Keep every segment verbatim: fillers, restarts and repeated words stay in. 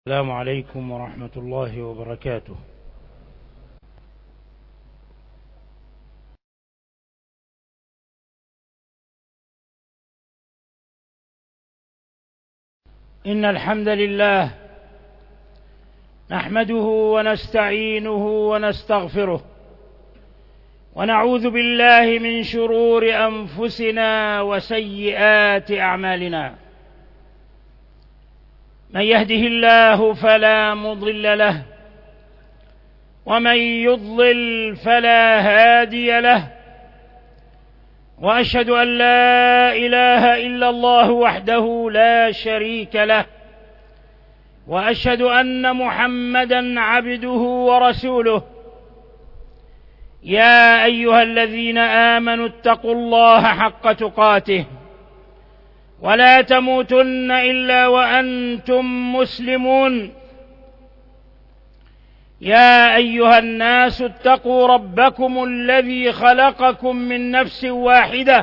السلام عليكم ورحمة الله وبركاته. إن الحمد لله نحمده ونستعينه ونستغفره ونعوذ بالله من شرور أنفسنا وسيئات أعمالنا. من يهده الله فلا مضل له ومن يضلل فلا هادي له، وأشهد أن لا إله إلا الله وحده لا شريك له، وأشهد أن محمدًا عبده ورسوله. يا أيها الذين آمنوا اتقوا الله حق تقاته ولا تموتن إلا وأنتم مسلمون. يا أيها الناس اتقوا ربكم الذي خلقكم من نفس واحدة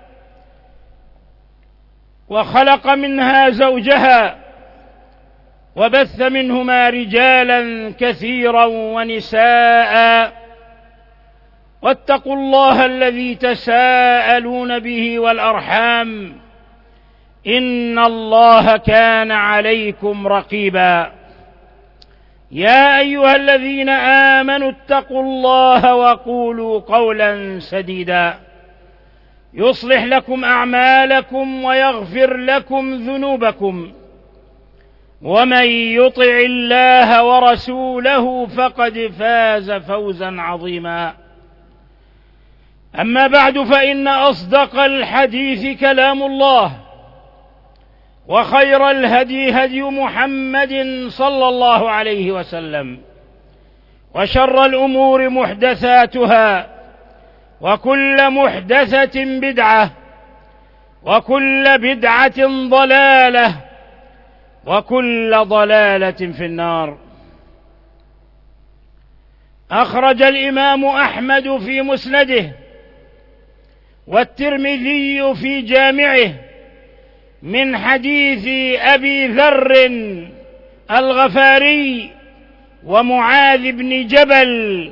وخلق منها زوجها وبث منهما رجالا كثيرا ونساء، واتقوا الله الذي تساءلون به والأرحام إن الله كان عليكم رقيبا. يا أيها الذين آمنوا اتقوا الله وقولوا قولا سديدا يصلح لكم أعمالكم ويغفر لكم ذنوبكم، ومن يطع الله ورسوله فقد فاز فوزا عظيما. أما بعد، فإن أصدق الحديث كلام الله، وخير الهدي هدي محمد صلى الله عليه وسلم، وشر الأمور محدثاتها، وكل محدثة بدعة، وكل بدعة ضلالة، وكل ضلالة في النار. أخرج الإمام أحمد في مسنده، والترمذي في جامعه، من حديث أبي ذر الغفاري ومعاذ بن جبل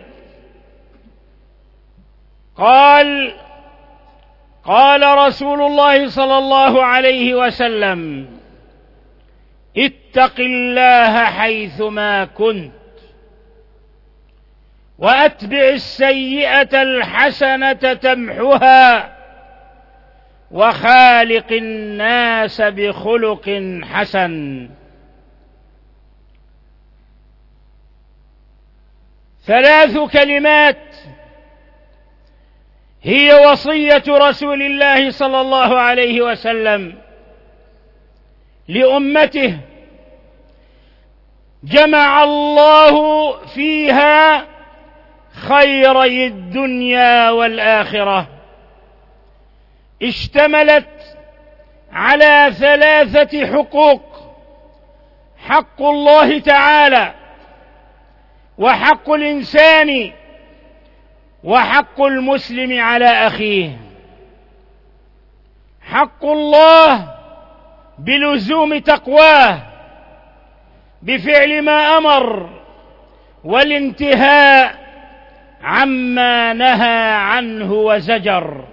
قال: قال رسول الله صلى الله عليه وسلم: اتق الله حيثما كنت، وأتبع السيئة الحسنة تمحها، وخالق الناس بخلق حسن. ثلاث كلمات هي وصية رسول الله صلى الله عليه وسلم لأمته، جمع الله فيها خيري الدنيا والآخرة. اشتملت على ثلاثة حقوق: حق الله تعالى، وحق الإنسان، وحق المسلم على أخيه. حق الله بلزوم تقواه بفعل ما أمر، والانتهاء عما نهى عنه وزجر.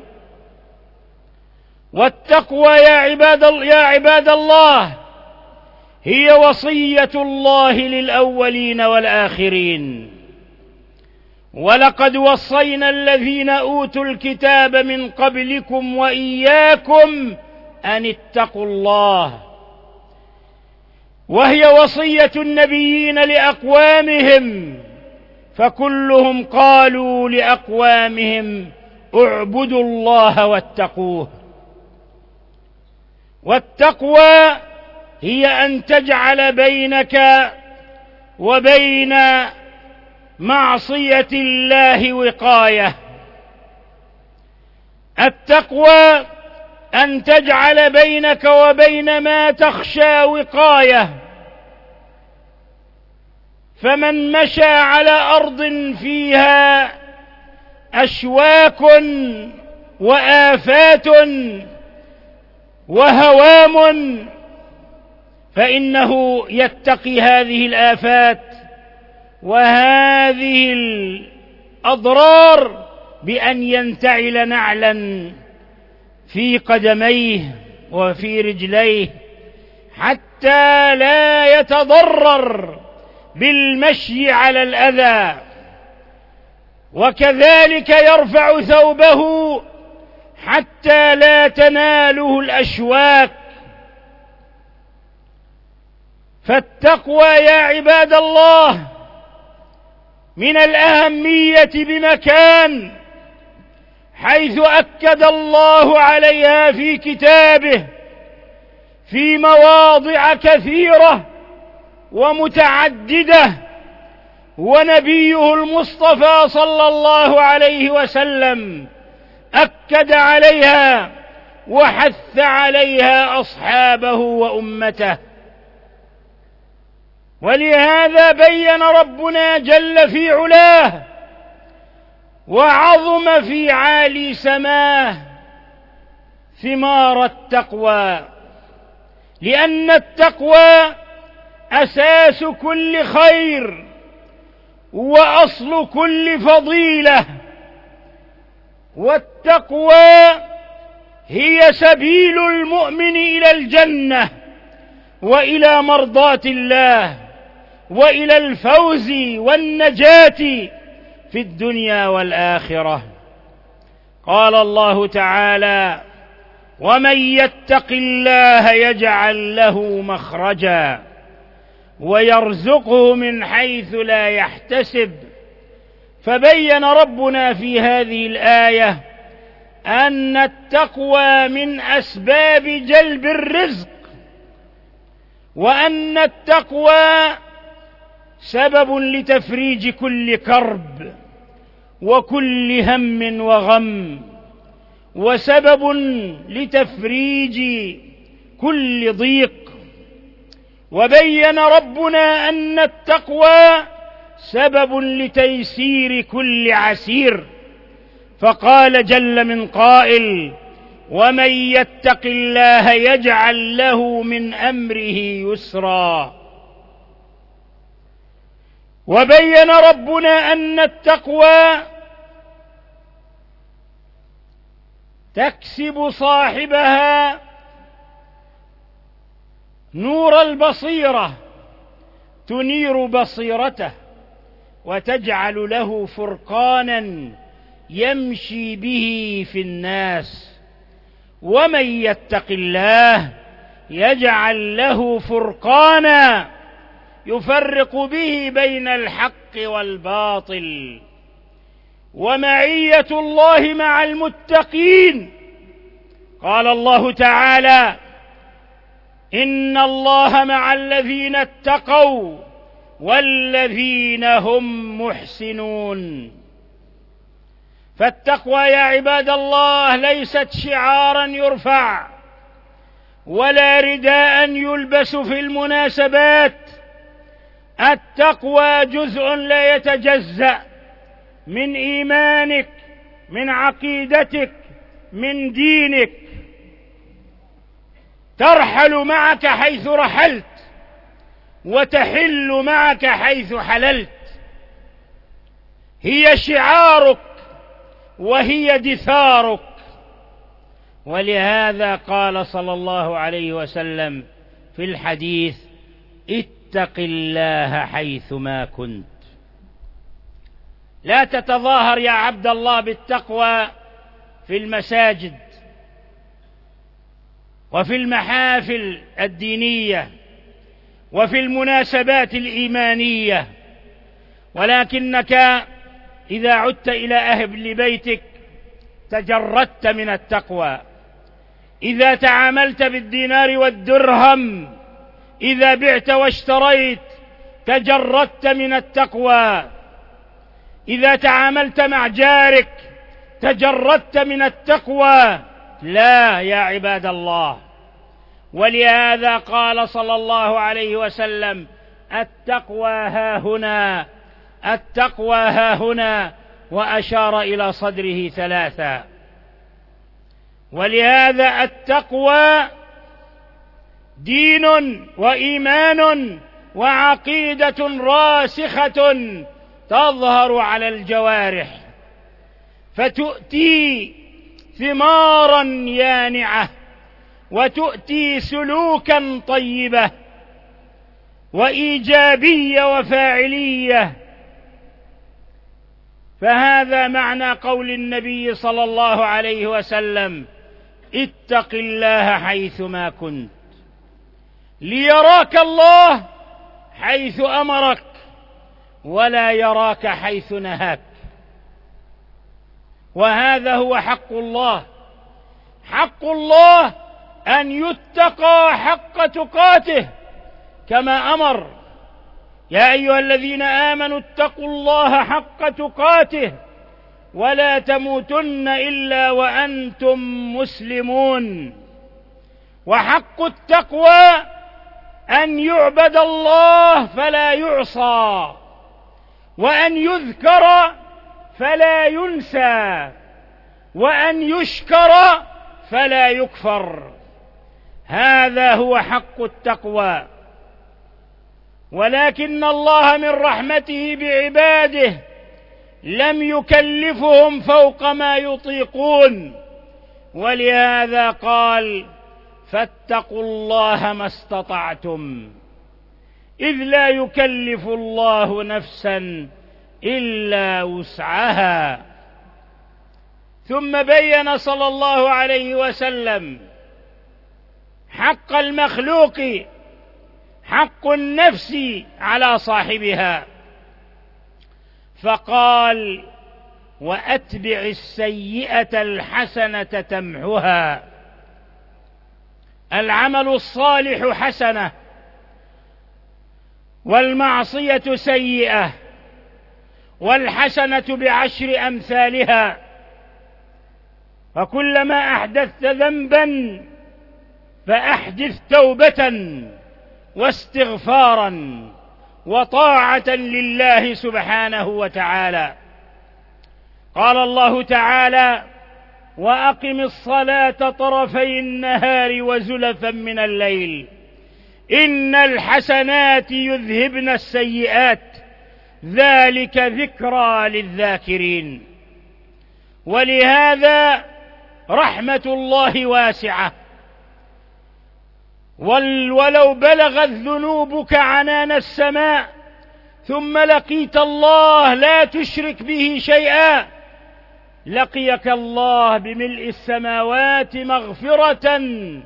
والتقوى يا عباد يا عباد الله هي وصية الله للأولين والآخرين. ولقد وصينا الذين أوتوا الكتاب من قبلكم وإياكم أن اتقوا الله، وهي وصية النبيين لأقوامهم، فكلهم قالوا لأقوامهم: اعبدوا الله واتقوه. والتقوى هي أن تجعل بينك وبين معصية الله وقاية. التقوى أن تجعل بينك وبين ما تخشى وقاية. فمن مشى على أرض فيها أشواك وآفات وهوام فإنه يتقي هذه الآفات وهذه الأضرار بأن ينتعل نعلا في قدميه وفي رجليه حتى لا يتضرر بالمشي على الأذى، وكذلك يرفع ثوبه حتى لا تناله الأشواك. فالتقوى يا عباد الله من الأهمية بمكان، حيث أكد الله عليها في كتابه في مواضع كثيرة ومتعددة، ونبيه المصطفى صلى الله عليه وسلم أكد عليها وحث عليها أصحابه وأمته. ولهذا بين ربنا جل في علاه وعظم في عالي سماه ثمار التقوى، لأن التقوى أساس كل خير وأصل كل فضيلة، والتقوى هي سبيل المؤمن إلى الجنة وإلى مرضاة الله وإلى الفوز والنجاة في الدنيا والآخرة. قال الله تعالى: ومن يتق الله يجعل له مخرجا ويرزقه من حيث لا يحتسب. فبين ربنا في هذه الآية أن التقوى من أسباب جلب الرزق، وأن التقوى سبب لتفريج كل كرب وكل هم وغم، وسبب لتفريج كل ضيق. وبين ربنا أن التقوى سبب لتيسير كل عسير، فقال جل من قائل: ومن يتق الله يجعل له من أمره يسرا. وبين ربنا أن التقوى تكسب صاحبها نور البصيرة، تنير بصيرته وتجعل له فرقانا يمشي به في الناس. ومن يتق الله يجعل له فرقانا يفرق به بين الحق والباطل. ومعية الله مع المتقين، قال الله تعالى: إن الله مع الذين اتقوا والذين هم محسنون. فالتقوى يا عباد الله ليست شعارا يرفع ولا رداء يلبس في المناسبات. التقوى جزء لا يتجزأ من إيمانك، من عقيدتك، من دينك، ترحل معك حيث رحلت وتحل معك حيث حللت. هي شعارك وهي دثارك. ولهذا قال صلى الله عليه وسلم في الحديث: اتق الله حيثما كنت. لا تتظاهر يا عبد الله بالتقوى في المساجد وفي المحافل الدينية وفي المناسبات الإيمانية، ولكنك إذا عدت إلى أهل بيتك تجردت من التقوى. إذا تعاملت بالدينار والدرهم، إذا بعت واشتريت تجردت من التقوى. إذا تعاملت مع جارك تجردت من التقوى. لا يا عباد الله. ولهذا قال صلى الله عليه وسلم: التقوى ها هنا، التقوى ها هنا، وأشار إلى صدره ثلاثا. ولهذا التقوى دين وإيمان وعقيدة راسخة تظهر على الجوارح، فتؤتي ثمارا يانعة، وتؤتي سلوكا طيبة وإيجابية وفاعلية. فهذا معنى قول النبي صلى الله عليه وسلم: اتق الله حيثما كنت، ليراك الله حيث أمرك ولا يراك حيث نهاك. وهذا هو حق الله. حق الله أن يتقى حق تقاته كما أمر: يا أيها الذين آمنوا اتقوا الله حق تقاته ولا تموتن إلا وأنتم مسلمون. وحق التقوى أن يعبد الله فلا يعصى، وأن يذكر فلا ينسى، وأن يشكر فلا يكفر. هذا هو حق التقوى. ولكن الله من رحمته بعباده لم يكلفهم فوق ما يطيقون، ولهذا قال: فاتقوا الله ما استطعتم، إذ لا يكلف الله نفسا إلا وسعها. ثم بين صلى الله عليه وسلم حق المخلوق، حق النفس على صاحبها، فقال: وأتبع السيئة الحسنة تمحها. العمل الصالح حسنة، والمعصية سيئة، والحسنة بعشر أمثالها. فكلما أحدثت ذنبا فأحدث توبة واستغفارا وطاعة لله سبحانه وتعالى. قال الله تعالى: وأقم الصلاة طرفي النهار وزلفا من الليل إن الحسنات يذهبن السيئات ذلك ذكرى للذاكرين. ولهذا رحمة الله واسعة، ولو بلغت ذنوبك عنان السماء ثم لقيت الله لا تشرك به شيئا، لقيك الله بملء السماوات مغفرة.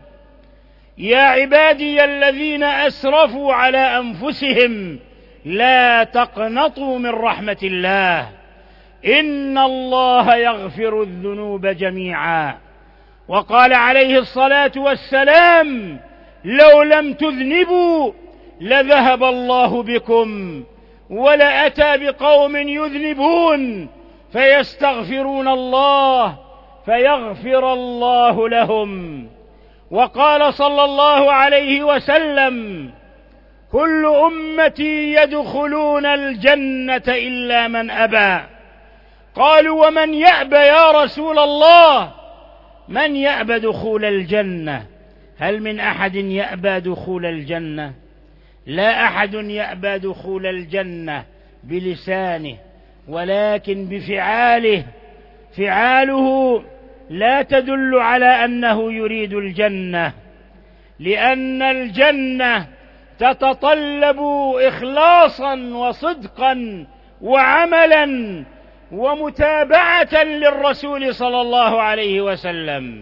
يا عبادي الذين أسرفوا على أنفسهم لا تقنطوا من رحمة الله إن الله يغفر الذنوب جميعا. وقال عليه الصلاة والسلام: لو لم تذنبوا لذهب الله بكم ولأتى بقوم يذنبون فيستغفرون الله فيغفر الله لهم. وقال صلى الله عليه وسلم: كل أمتي يدخلون الجنة إلا من أبى. قالوا: ومن يأبى يا رسول الله؟ من يأبى دخول الجنة؟ هل من أحد يأبى دخول الجنة؟ لا أحد يأبى دخول الجنة بلسانه، ولكن بفعاله. فعاله لا تدل على أنه يريد الجنة، لأن الجنة تتطلب إخلاصا وصدقا وعملا ومتابعة للرسول صلى الله عليه وسلم.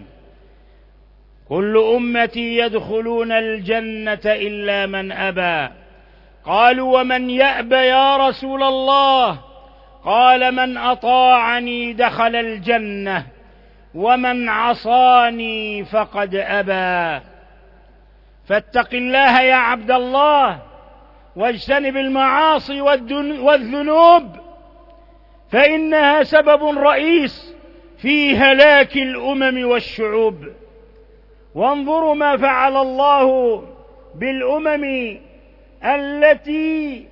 كل أمتي يدخلون الجنة إلا من أبى. قالوا: ومن يأبى يا رسول الله؟ قال: من أطاعني دخل الجنة ومن عصاني فقد أبى. فاتق الله يا عبد الله، واجتنب المعاصي والذنوب، فإنها سبب رئيس في هلاك الأمم والشعوب. وانظروا ما فعل الله بالأمم التي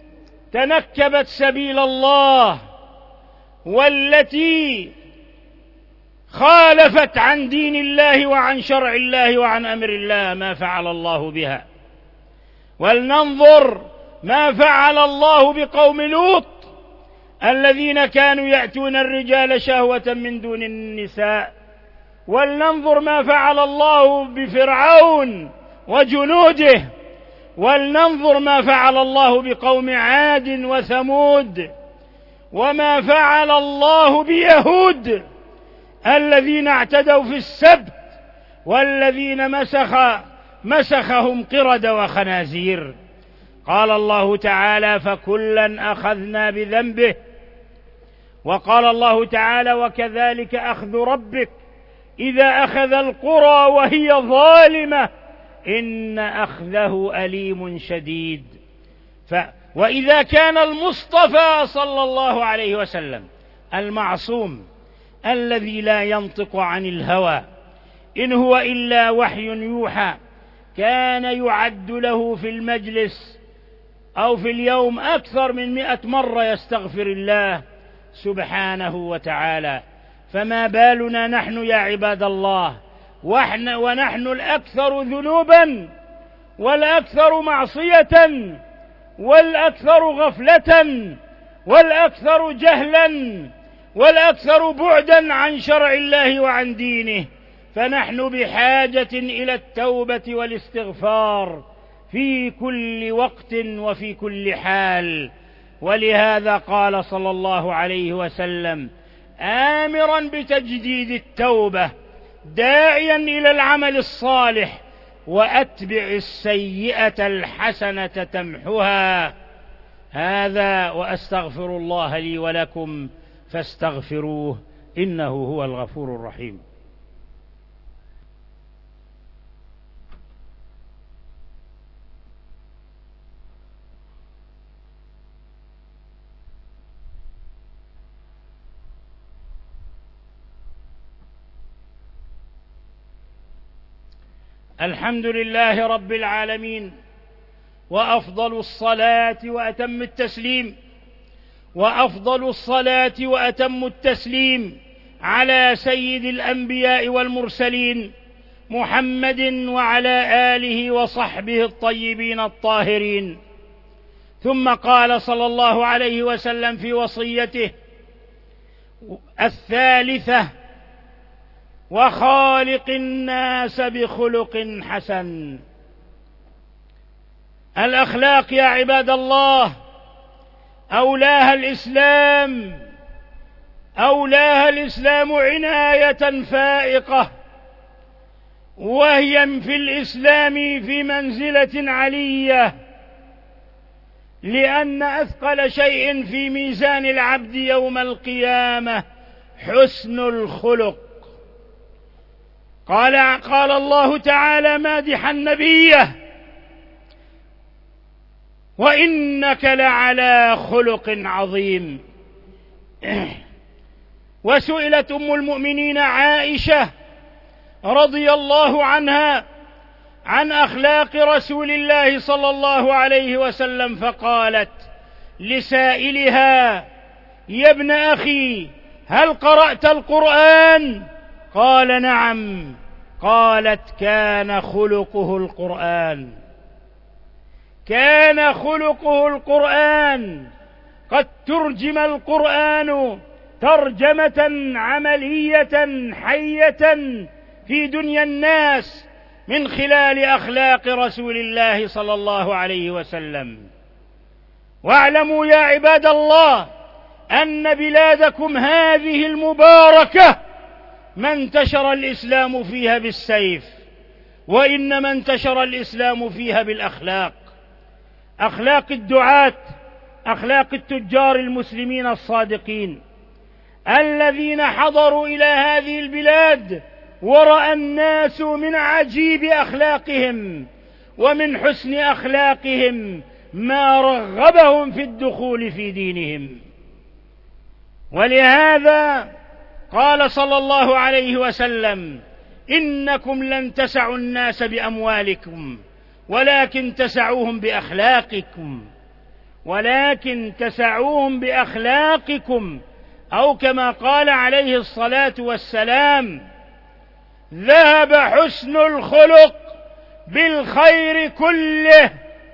تنكبت سبيل الله، والتي خالفت عن دين الله وعن شرع الله وعن أمر الله ما فعل الله بها. ولننظر ما فعل الله بقوم لوط الذين كانوا يأتون الرجال شهوة من دون النساء. ولننظر ما فعل الله بفرعون وجنوده. ولننظر ما فعل الله بقوم عاد وثمود. وما فعل الله بيهود الذين اعتدوا في السبت والذين مسخ مسخهم قرد وخنازير. قال الله تعالى: فكلا أخذنا بذنبه. وقال الله تعالى: وكذلك أخذ ربك إذا أخذ القرى وهي ظالمة إن أخذه أليم شديد. ف وإذا كان المصطفى صلى الله عليه وسلم المعصوم الذي لا ينطق عن الهوى إن هو إلا وحي يوحى كان يعد له في المجلس أو في اليوم أكثر من مئة مرة يستغفر الله سبحانه وتعالى، فما بالنا نحن يا عباد الله ونحن الأكثر ذنوبا والأكثر معصية والأكثر غفلة والأكثر جهلا والأكثر بعدا عن شرع الله وعن دينه. فنحن بحاجة إلى التوبة والاستغفار في كل وقت وفي كل حال. ولهذا قال صلى الله عليه وسلم آمرا بتجديد التوبة داعيا إلى العمل الصالح: وأتبع السيئة الحسنة تمحها. هذا وأستغفر الله لي ولكم فاستغفروه إنه هو الغفور الرحيم. الحمد لله رب العالمين، وأفضل الصلاة وأتم التسليم وأفضل الصلاة وأتم التسليم على سيد الأنبياء والمرسلين محمد وعلى آله وصحبه الطيبين الطاهرين. ثم قال صلى الله عليه وسلم في وصيته الثالثة: وخالق الناس بخلق حسن. الأخلاق يا عباد الله أولاها الإسلام أولاها الإسلام عناية فائقة، وهي في الإسلام في منزلة علية، لأن أثقل شيء في ميزان العبد يوم القيامة حسن الخلق. قال قال الله تعالى مادحا نبيه: وإنك لعلى خلق عظيم. وسئلت أم المؤمنين عائشة رضي الله عنها عن أخلاق رسول الله صلى الله عليه وسلم فقالت لسائلها: يا ابن أخي هل قرأت القرآن؟ قال: نعم. قالت: كان خلقه القرآن كان خلقه القرآن قد ترجم القرآن ترجمة عملية حية في دنيا الناس من خلال أخلاق رسول الله صلى الله عليه وسلم. واعلموا يا عباد الله أن بلادكم هذه المباركة ما انتشر الإسلام فيها بالسيف، وإنما انتشر الإسلام فيها بالأخلاق. أخلاق الدعاة، أخلاق التجار المسلمين الصادقين الذين حضروا إلى هذه البلاد ورأى الناس من عجيب أخلاقهم ومن حسن أخلاقهم ما رغبهم في الدخول في دينهم. ولهذا قال صلى الله عليه وسلم: إنكم لن تسعوا الناس بأموالكم ولكن تسعوهم بأخلاقكم ولكن تسعوهم بأخلاقكم أو كما قال عليه الصلاة والسلام: ذهب حسن الخلق بالخير كله.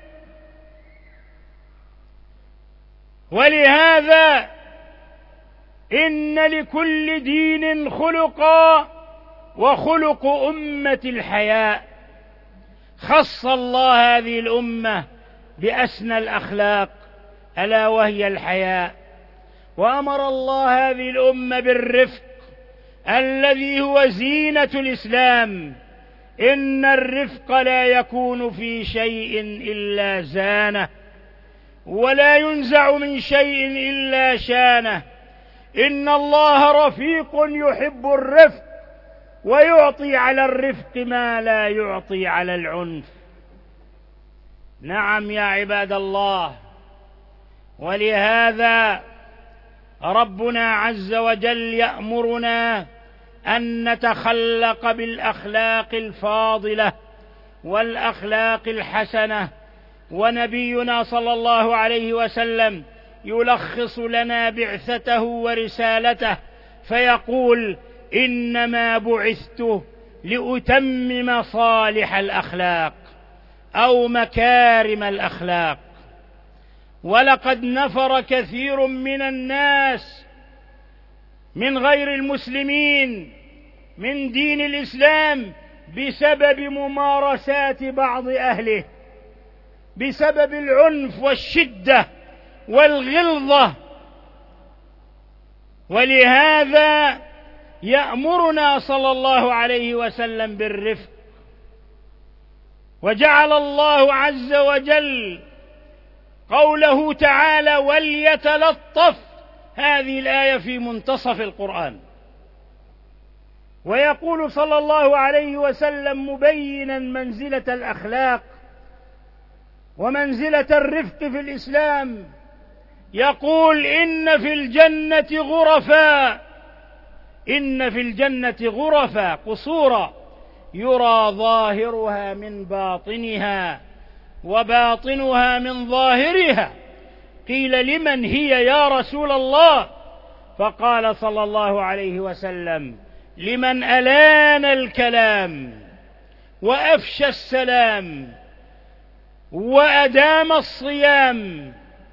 ولهذا إن لكل دين خلقا، وخلق أمة الحياء. خص الله هذه الأمة بأسنى الأخلاق ألا وهي الحياء، وأمر الله هذه الأمة بالرفق الذي هو زينة الإسلام. إن الرفق لا يكون في شيء إلا زانه، ولا ينزع من شيء إلا شانه. إن الله رفيق يحب الرفق، ويعطي على الرفق ما لا يعطي على العنف. نعم يا عباد الله، ولهذا ربنا عز وجل يأمرنا أن نتخلق بالأخلاق الفاضلة والأخلاق الحسنة. ونبينا صلى الله عليه وسلم يلخص لنا بعثته ورسالته فيقول: إنما بعثت لأتمم صالح الأخلاق أو مكارم الأخلاق. ولقد نفر كثير من الناس من غير المسلمين من دين الإسلام بسبب ممارسات بعض أهله، بسبب العنف والشدة والغلظة. ولهذا يأمرنا صلى الله عليه وسلم بالرفق. وجعل الله عز وجل قوله تعالى: وليتلطف، هذه الآية في منتصف القرآن. ويقول صلى الله عليه وسلم مبينا منزلة الأخلاق ومنزلة الرفق في الإسلام، يقول: إن في الجنة غرفا، إن في الجنة غرفا قصورا يرى ظاهرها من باطنها وباطنها من ظاهرها. قيل: لمن هي يا رسول الله؟ فقال صلى الله عليه وسلم: لمن ألان الكلام وأفشى السلام وأدام الصيام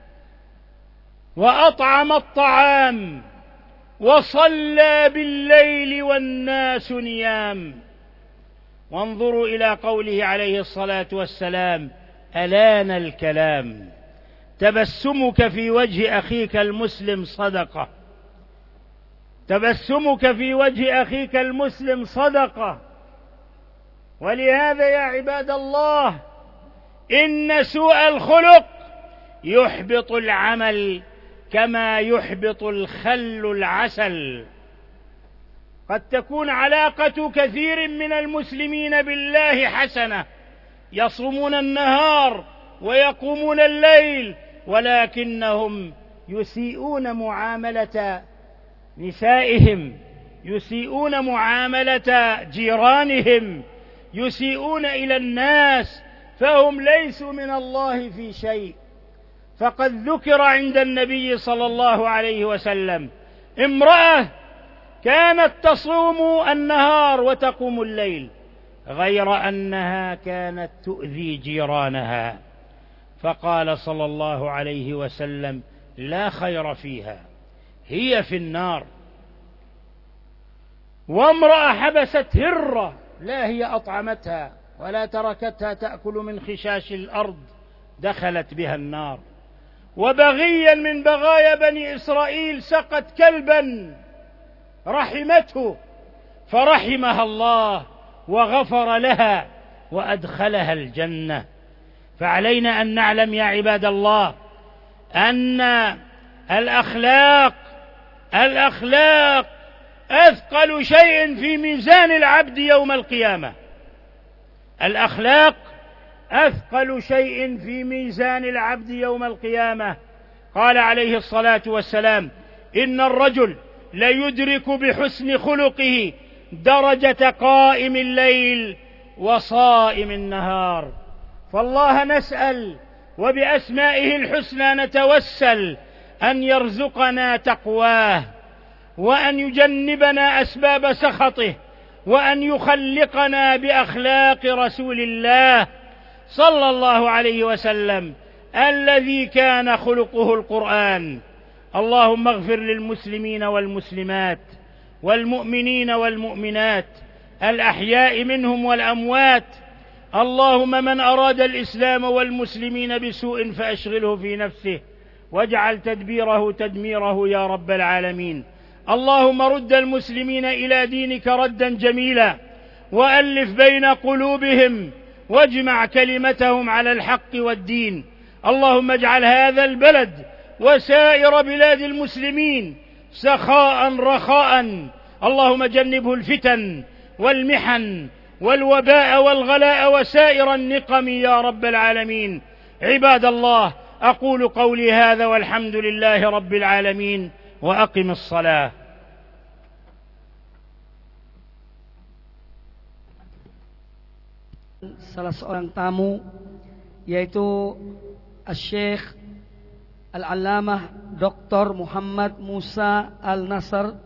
وأطعم الطعام وصلى بالليل والناس نيام. وانظروا إلى قوله عليه الصلاة والسلام: ألان الكلام. تبسمك في وجه أخيك المسلم صدقة، تبسمك في وجه أخيك المسلم صدقة. ولهذا يا عباد الله، إن سوء الخلق يحبط العمل كما يحبط الخل العسل. قد تكون علاقة كثير من المسلمين بالله حسنة، يصومون النهار ويقومون الليل، ولكنهم يسيئون معاملة نسائهم، يسيئون معاملة جيرانهم، يسيئون إلى الناس، فهم ليسوا من الله في شيء. فقد ذكر عند النبي صلى الله عليه وسلم امرأة كانت تصوم النهار وتقوم الليل، غير أنها كانت تؤذي جيرانها، فقال صلى الله عليه وسلم: لا خير فيها، هي في النار. وامرأة حبست هرة، لا هي أطعمتها ولا تركتها تأكل من خشاش الأرض، دخلت بها النار. وبغيا من بغايا بني إسرائيل سقت كلبا رحمته فرحمها الله وغفر لها وأدخلها الجنة. فعلينا أن نعلم يا عباد الله أن الأخلاق الأخلاق أثقل شيء في ميزان العبد يوم القيامة. الأخلاق أثقل شيء في ميزان العبد يوم القيامة. قال عليه الصلاة والسلام: إن الرجل ليدرك بحسن خلقه درجة قائم الليل وصائم النهار. فالله نسأل وبأسمائه الحسنى نتوسل أن يرزقنا تقواه وأن يجنبنا أسباب سخطه، وأن يخلقنا بأخلاق رسول الله صلى الله عليه وسلم الذي كان خلقه القرآن. اللهم اغفر للمسلمين والمسلمات والمؤمنين والمؤمنات الأحياء منهم والأموات. اللهم من أراد الإسلام والمسلمين بسوء فأشغله في نفسه واجعل تدبيره تدميره يا رب العالمين. اللهم رد المسلمين إلى دينك ردا جميلا، وألف بين قلوبهم واجمع كلمتهم على الحق والدين. اللهم اجعل هذا البلد وسائر بلاد المسلمين سخاء رخاء. اللهم جنبه الفتن والمحن والوباء والغلاء وسائر النقم يا رب العالمين. عباد الله، أقول قولي هذا والحمد لله رب العالمين، وأقم الصلاة. Salah seorang tamu, yaitu Asy-Syaikh Al-Allamah Doktor Muhammad Musa Al-Nasr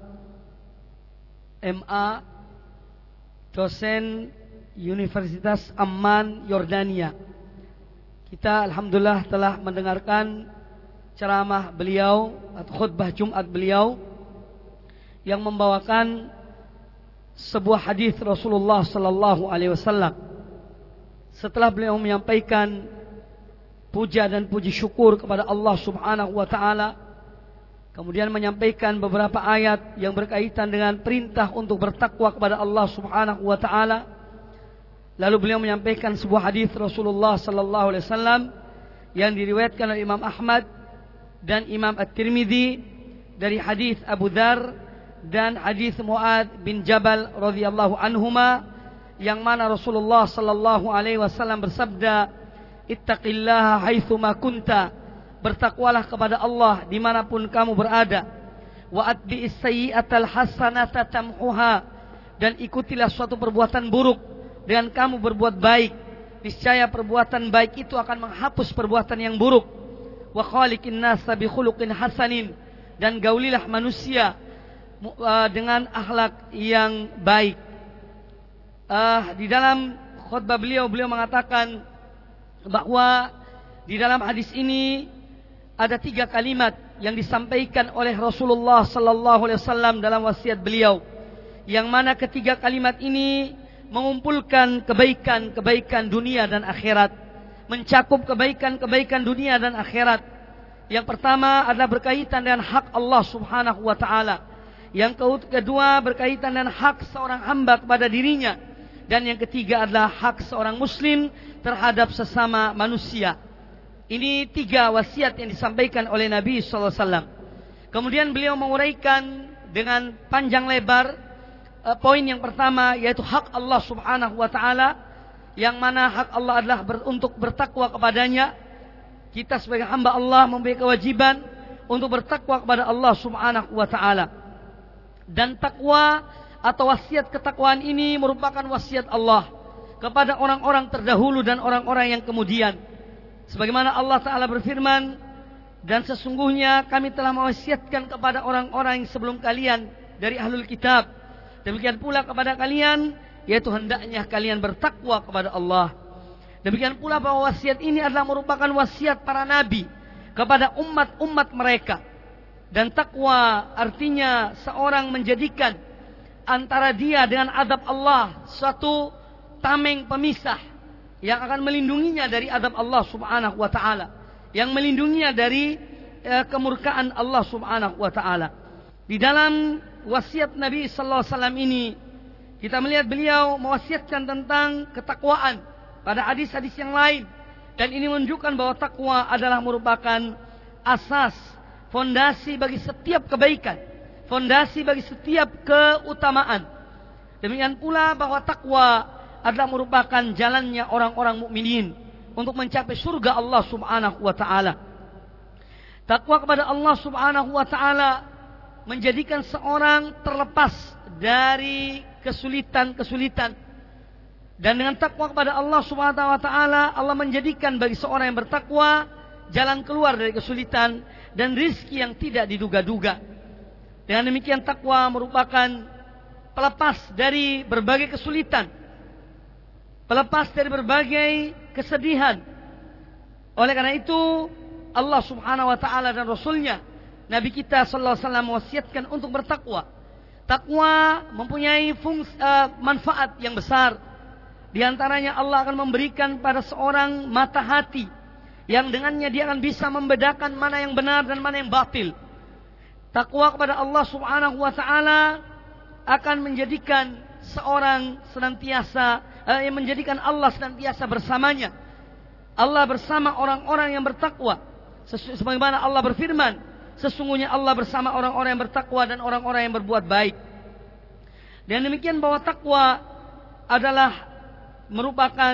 M A, dosen Universitas Amman, Yordania. Kita alhamdulillah telah mendengarkan ceramah beliau atau khutbah Jumat beliau yang membawakan sebuah hadis Rasulullah sallallahu alaihi wasallam. Setelah beliau menyampaikan puja dan puji syukur kepada Allah Subhanahu wa taala, kemudian menyampaikan beberapa ayat yang berkaitan dengan perintah untuk bertakwa kepada Allah Subhanahu wa taala. Lalu beliau menyampaikan sebuah hadis Rasulullah sallallahu alaihi wasallam yang diriwayatkan oleh Imam Ahmad dan Imam At-Tirmidzi dari hadis Abu Dzar dan hadis Muadz bin Jabal radhiyallahu anhuma, yang mana Rasulullah sallallahu alaihi wasallam bersabda, "Ittaqillaha haitsuma kunta." Bertakwalah kepada Allah dimanapun kamu berada. Wa atbi'is sayyi'atal hasanata tamhuha. Dan ikutilah suatu perbuatan buruk dengan kamu berbuat baik. Niscaya perbuatan baik itu akan menghapus perbuatan yang buruk. Wa khaliqin nasa bi khuluqin hasanin. Dan gaulilah manusia dengan akhlak yang baik. Uh, di dalam khutbah beliau, beliau mengatakan bahwa di dalam hadis ini ada tiga kalimat yang disampaikan oleh Rasulullah sallallahu alaihi wasallam dalam wasiat beliau, yang mana ketiga kalimat ini mengumpulkan kebaikan-kebaikan dunia dan akhirat, mencakup kebaikan-kebaikan dunia dan akhirat. Yang pertama adalah berkaitan dengan hak Allah Subhanahu wa taala. Yang kedua berkaitan dengan hak seorang hamba kepada dirinya. Dan yang ketiga adalah hak seorang muslim terhadap sesama manusia. Ini tiga wasiat yang disampaikan oleh Nabi sallallahu alaihi wasallam. Kemudian beliau menguraikan dengan panjang lebar uh, poin yang pertama, yaitu hak Allah Subhanahu wa taala, yang mana hak Allah adalah ber, untuk bertakwa kepadanya. Kita sebagai hamba Allah memiliki kewajiban untuk bertakwa kepada Allah Subhanahu wa taala. Dan takwa atau wasiat ketakwaan ini merupakan wasiat Allah kepada orang-orang terdahulu dan orang-orang yang kemudian. Sebagaimana Allah Ta'ala berfirman, dan sesungguhnya kami telah mewasiatkan kepada orang-orang yang sebelum kalian dari ahlul kitab. Demikian pula kepada kalian, yaitu hendaknya kalian bertakwa kepada Allah. Demikian pula bahwa wasiat ini adalah merupakan wasiat para nabi kepada umat-umat mereka. Dan takwa artinya seorang menjadikan antara dia dengan azab Allah suatu tameng pemisah yang akan melindunginya dari azab Allah Subhanahu wa taala, yang melindunginya dari e, kemurkaan Allah Subhanahu wa taala. Di dalam wasiat Nabi sallallahu alaihi wasallam ini kita melihat beliau mewasiatkan tentang ketakwaan pada hadis-hadis yang lain, dan ini menunjukkan bahwa takwa adalah merupakan asas, fondasi bagi setiap kebaikan, fondasi bagi setiap keutamaan. Demikian pula bahwa takwa adalah merupakan jalannya orang-orang mukminin untuk mencapai surga Allah Subhanahu wa taala. Takwa kepada Allah Subhanahu wa taala menjadikan seorang terlepas dari kesulitan-kesulitan. Dan dengan takwa kepada Allah Subhanahu wa taala, Allah menjadikan bagi seorang yang bertakwa jalan keluar dari kesulitan dan rizki yang tidak diduga-duga. Dengan demikian takwa merupakan pelepas dari berbagai kesulitan, pelepas dari berbagai kesedihan. Oleh karena itu Allah Subhanahu wa taala dan Rasulnya, Nabi kita sallallahu alaihi wasallam mewasiatkan untuk bertakwa. Takwa mempunyai fungsi, uh, manfaat yang besar. Di antaranya Allah akan memberikan pada seorang mata hati yang dengannya dia akan bisa membedakan mana yang benar dan mana yang batil. Takwa kepada Allah Subhanahu wa taala akan menjadikan seorang senantiasa eh, menjadikan Allah senantiasa bersamanya. Allah bersama orang-orang yang bertakwa. Sebagaimana Allah berfirman, sesungguhnya Allah bersama orang-orang yang bertakwa dan orang-orang yang berbuat baik. Dan demikian bahwa takwa adalah merupakan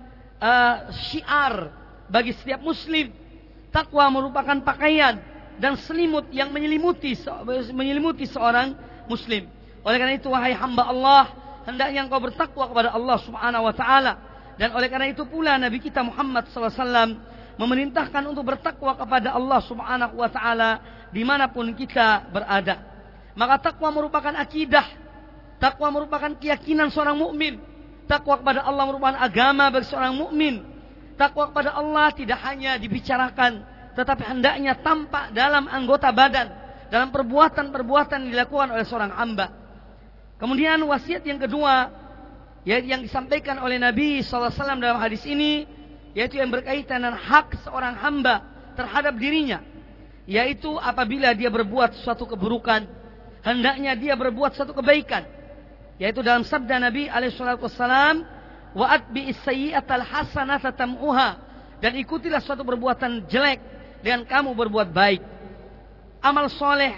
uh, syiar bagi setiap muslim. Takwa merupakan pakaian dan selimut yang menyelimuti menyelimuti seorang muslim. Oleh karena itu wahai hamba Allah, hendaknya engkau bertakwa kepada Allah Subhanahu wa taala. Dan oleh karena itu pula Nabi kita Muhammad sallallahu alaihi wasallam memerintahkan untuk bertakwa kepada Allah Subhanahu wa taala dimanapun kita berada. Maka takwa merupakan akidah, takwa merupakan keyakinan seorang mukmin. Takwa kepada Allah merupakan agama bagi seorang mukmin. Takwa kepada Allah tidak hanya dibicarakan, tetapi hendaknya tampak dalam anggota badan, dalam perbuatan-perbuatan yang dilakukan oleh seorang hamba. Kemudian wasiat yang kedua, yaitu yang disampaikan oleh Nabi sallallahu alaihi wasallam dalam hadis ini, yaitu yang berkaitan dengan hak seorang hamba terhadap dirinya, yaitu apabila dia berbuat suatu keburukan, hendaknya dia berbuat suatu kebaikan, yaitu dalam sabda Nabi alaihi salatu wassalam, wa atbi'is sayyi'atal hasanata tam'uha, dan ikutilah suatu perbuatan jelek dengan kamu berbuat baik. Amal soleh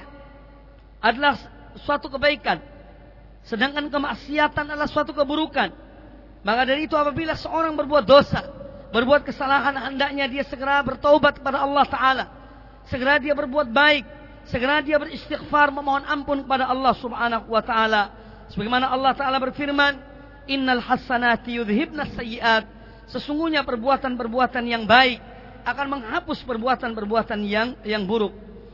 adalah suatu kebaikan, sedangkan kemaksiatan adalah suatu keburukan. Maka dari itu apabila seorang berbuat dosa, berbuat kesalahan, hendaknya dia segera bertaubat kepada Allah Ta'ala, segera dia berbuat baik, segera dia beristighfar, memohon ampun kepada Allah Subhanahu wa Ta'ala. Sebagaimana Allah Ta'ala berfirman, innal hasanati yudhibnas sayyiat, sesungguhnya perbuatan-perbuatan yang baik akan menghapus perbuatan-perbuatan yang yang buruk.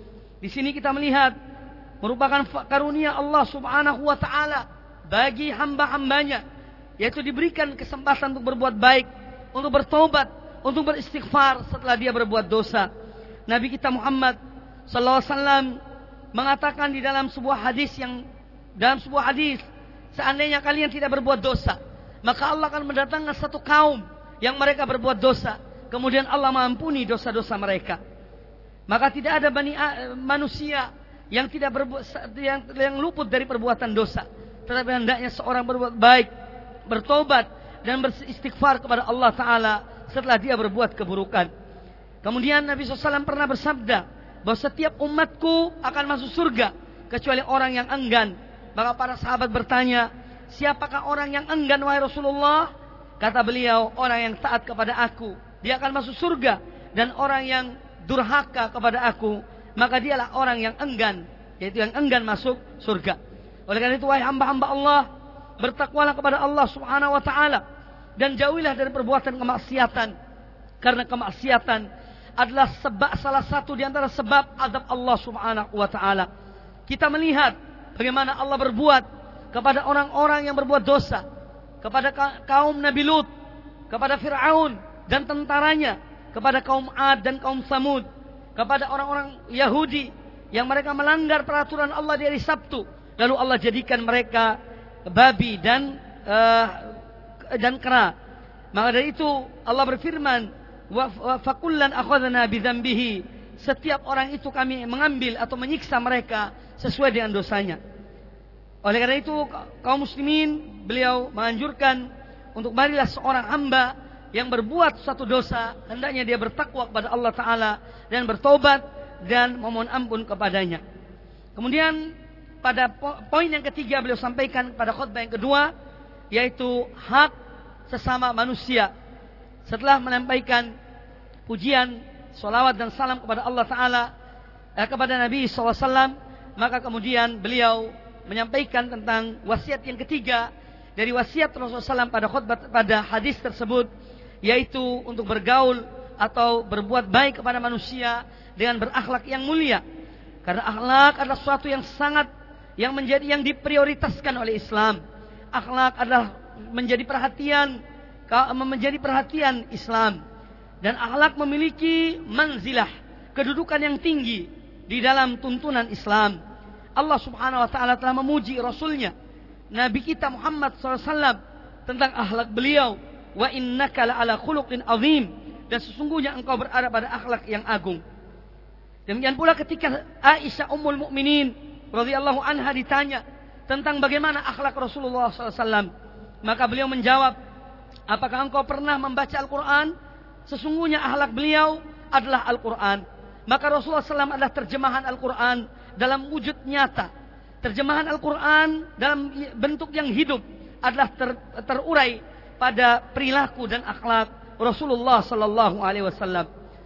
Di sini kita melihat merupakan karunia Allah Subhanahu wa Ta'ala bagi hamba-hambanya, yaitu diberikan kesempatan untuk berbuat baik, untuk bertobat, untuk beristighfar setelah dia berbuat dosa. Nabi kita Muhammad sallallahu alaihi wasallam mengatakan di dalam sebuah hadis yang dalam sebuah hadis, seandainya kalian tidak berbuat dosa, maka Allah akan mendatangkan satu kaum yang mereka berbuat dosa, kemudian Allah mengampuni dosa-dosa mereka. Maka tidak ada bani manusia yang tidak berbuat yang, yang luput dari perbuatan dosa, tetapi hendaknya seorang berbuat baik, bertobat dan beristighfar kepada Allah Ta'ala setelah dia berbuat keburukan. Kemudian Nabi shallallahu alaihi wasallam pernah bersabda bahwa setiap umatku akan masuk surga kecuali orang yang enggan. Maka para sahabat bertanya, siapakah orang yang enggan wahai Rasulullah? Kata beliau, orang yang taat kepada aku, dia akan masuk surga. Dan orang yang durhaka kepada aku, maka dialah orang yang enggan, yaitu yang enggan masuk surga. Oleh karena itu wahai hamba-hamba Allah, bertakwalah kepada Allah Subhanahu wa Ta'ala, dan jauhilah dari perbuatan kemaksiatan, karena kemaksiatan adalah sebab, salah satu di antara sebab azab Allah Subhanahu wa Ta'ala. Kita melihat bagaimana Allah berbuat kepada orang-orang yang berbuat dosa, kepada kaum Nabi Lut, kepada Fir'aun dan tentaranya, kepada kaum Ad dan kaum Samud, kepada orang-orang Yahudi yang mereka melanggar peraturan Allah di hari Sabtu, lalu Allah jadikan mereka babi dan uh, dan kera. Maka dari itu Allah berfirman, wa fakullan akhadna bidzambihi, setiap orang itu kami mengambil atau menyiksa mereka sesuai dengan dosanya. Oleh karena itu kaum muslimin, beliau menganjurkan untuk marilah seorang hamba yang berbuat suatu dosa, hendaknya dia bertakwa kepada Allah Ta'ala dan bertobat dan memohon ampun kepadanya. Kemudian pada poin yang ketiga beliau sampaikan pada khutbah yang kedua, yaitu hak sesama manusia. Setelah menyampaikan pujian, salawat dan salam kepada Allah Ta'ala, eh, kepada Nabi shallallahu alaihi wasallam, maka kemudian beliau menyampaikan tentang wasiat yang ketiga dari wasiat Rasulullah shallallahu alaihi wasallam pada khutbah, pada hadis tersebut, yaitu untuk bergaul atau berbuat baik kepada manusia dengan berakhlak yang mulia. Karena akhlak adalah sesuatu yang sangat yang menjadi yang diprioritaskan oleh Islam. Akhlak adalah menjadi perhatian menjadi perhatian Islam, dan akhlak memiliki manzilah, kedudukan yang tinggi di dalam tuntunan Islam. Allah Subhanahu wa taala telah memuji Rasulnya, Nabi kita Muhammad sallallahu alaihi wasallam, tentang akhlak beliau. Wa innaka la'ala khuluqin azim, dan sesungguhnya engkau berada pada akhlak yang agung. Demikian pula ketika Aisyah Ummul Mukminin radhiyallahu anha ditanya tentang bagaimana akhlak Rasulullah sallallahu alaihi wasallam, maka beliau menjawab, apakah engkau pernah membaca Al-Quran? Sesungguhnya akhlak beliau adalah Al-Quran. Maka Rasulullah sallallahu alaihi wasallam adalah terjemahan Al-Quran dalam wujud nyata. Terjemahan Al-Quran dalam bentuk yang hidup adalah ter, terurai pada perilaku dan akhlak Rasulullah sallallahu alaihi wasallam.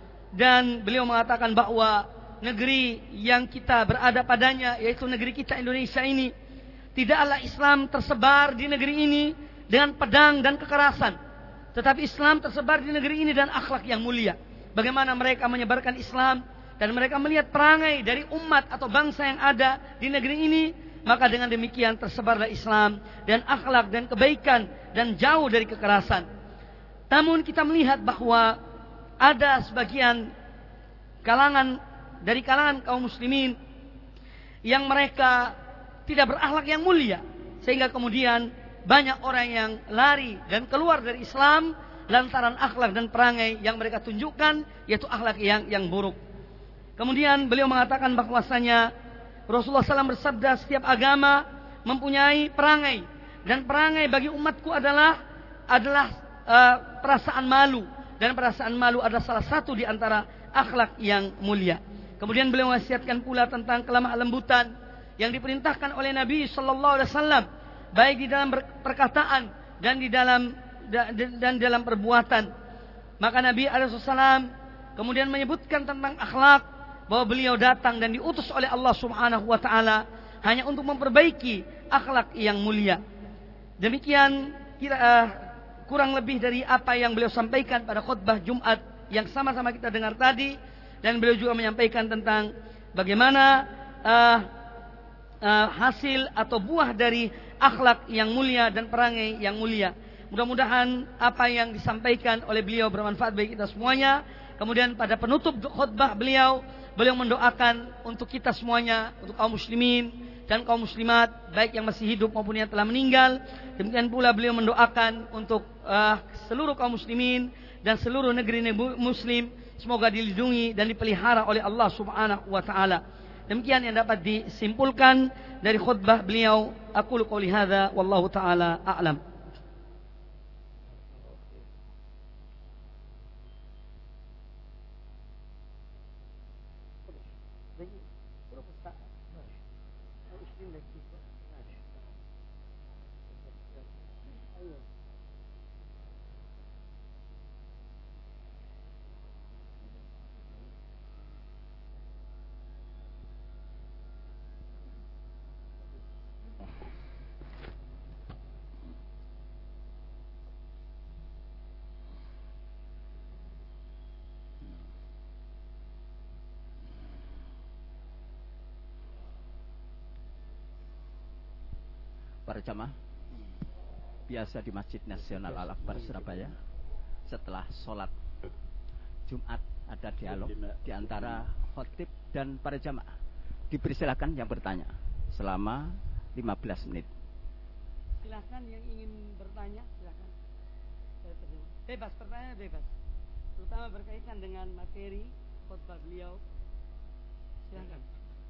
Dan beliau mengatakan bahwa negeri yang kita berada padanya, yaitu negeri kita Indonesia ini, tidaklah Islam tersebar di negeri ini dengan pedang dan kekerasan, tetapi Islam tersebar di negeri ini dan akhlak yang mulia. Bagaimana mereka menyebarkan Islam dan mereka melihat perangai dari umat atau bangsa yang ada di negeri ini, maka dengan demikian tersebarlah Islam dan akhlak dan kebaikan dan jauh dari kekerasan. Namun kita melihat bahwa ada sebagian kalangan dari kalangan kaum muslimin yang mereka tidak berakhlak yang mulia, sehingga kemudian banyak orang yang lari dan keluar dari Islam lantaran akhlak dan perangai yang mereka tunjukkan, yaitu akhlak yang yang buruk. Kemudian beliau mengatakan bahwasanya Rasulullah sallallahu alaihi wasallam bersabda, setiap agama mempunyai perangai, dan perangai bagi umatku adalah adalah uh, perasaan malu, dan perasaan malu adalah salah satu di antara akhlak yang mulia. Kemudian beliau wasiatkan pula tentang kelemah lembutan yang diperintahkan oleh Nabi sallallahu alaihi wasallam, baik di dalam perkataan dan di dalam dan dalam perbuatan. Maka Nabi alaihi wasallam kemudian menyebutkan tentang akhlak, bahwa beliau datang dan diutus oleh Allah Subhanahu wa taala hanya untuk memperbaiki akhlak yang mulia. Demikian kira uh, kurang lebih dari apa yang beliau sampaikan pada khutbah Jumat yang sama-sama kita dengar tadi, dan beliau juga menyampaikan tentang bagaimana uh, uh, hasil atau buah dari akhlak yang mulia dan perangai yang mulia. Mudah-mudahan apa yang disampaikan oleh beliau bermanfaat bagi kita semuanya. Kemudian pada penutup khutbah beliau, beliau mendoakan untuk kita semuanya, untuk kaum muslimin dan kaum muslimat, baik yang masih hidup maupun yang telah meninggal. Demikian pula beliau mendoakan untuk uh, seluruh kaum muslimin dan seluruh negeri muslim, semoga dilindungi dan dipelihara oleh Allah Subhanahu wa taala. Demikian yang dapat disimpulkan dari khutbah beliau. Aqulu qouli hadza wallahu taala a'lam. Para jamaah biasa di Masjid Nasional Al-Akbar Surabaya, setelah sholat Jumat ada dialog di antara khotib dan para jamaah. Dipersilakan yang bertanya selama lima belas menit. Silakan yang ingin bertanya, silakan. Bebas, pertanyaan bebas, terutama berkaitan dengan materi khutbah beliau. Silakan.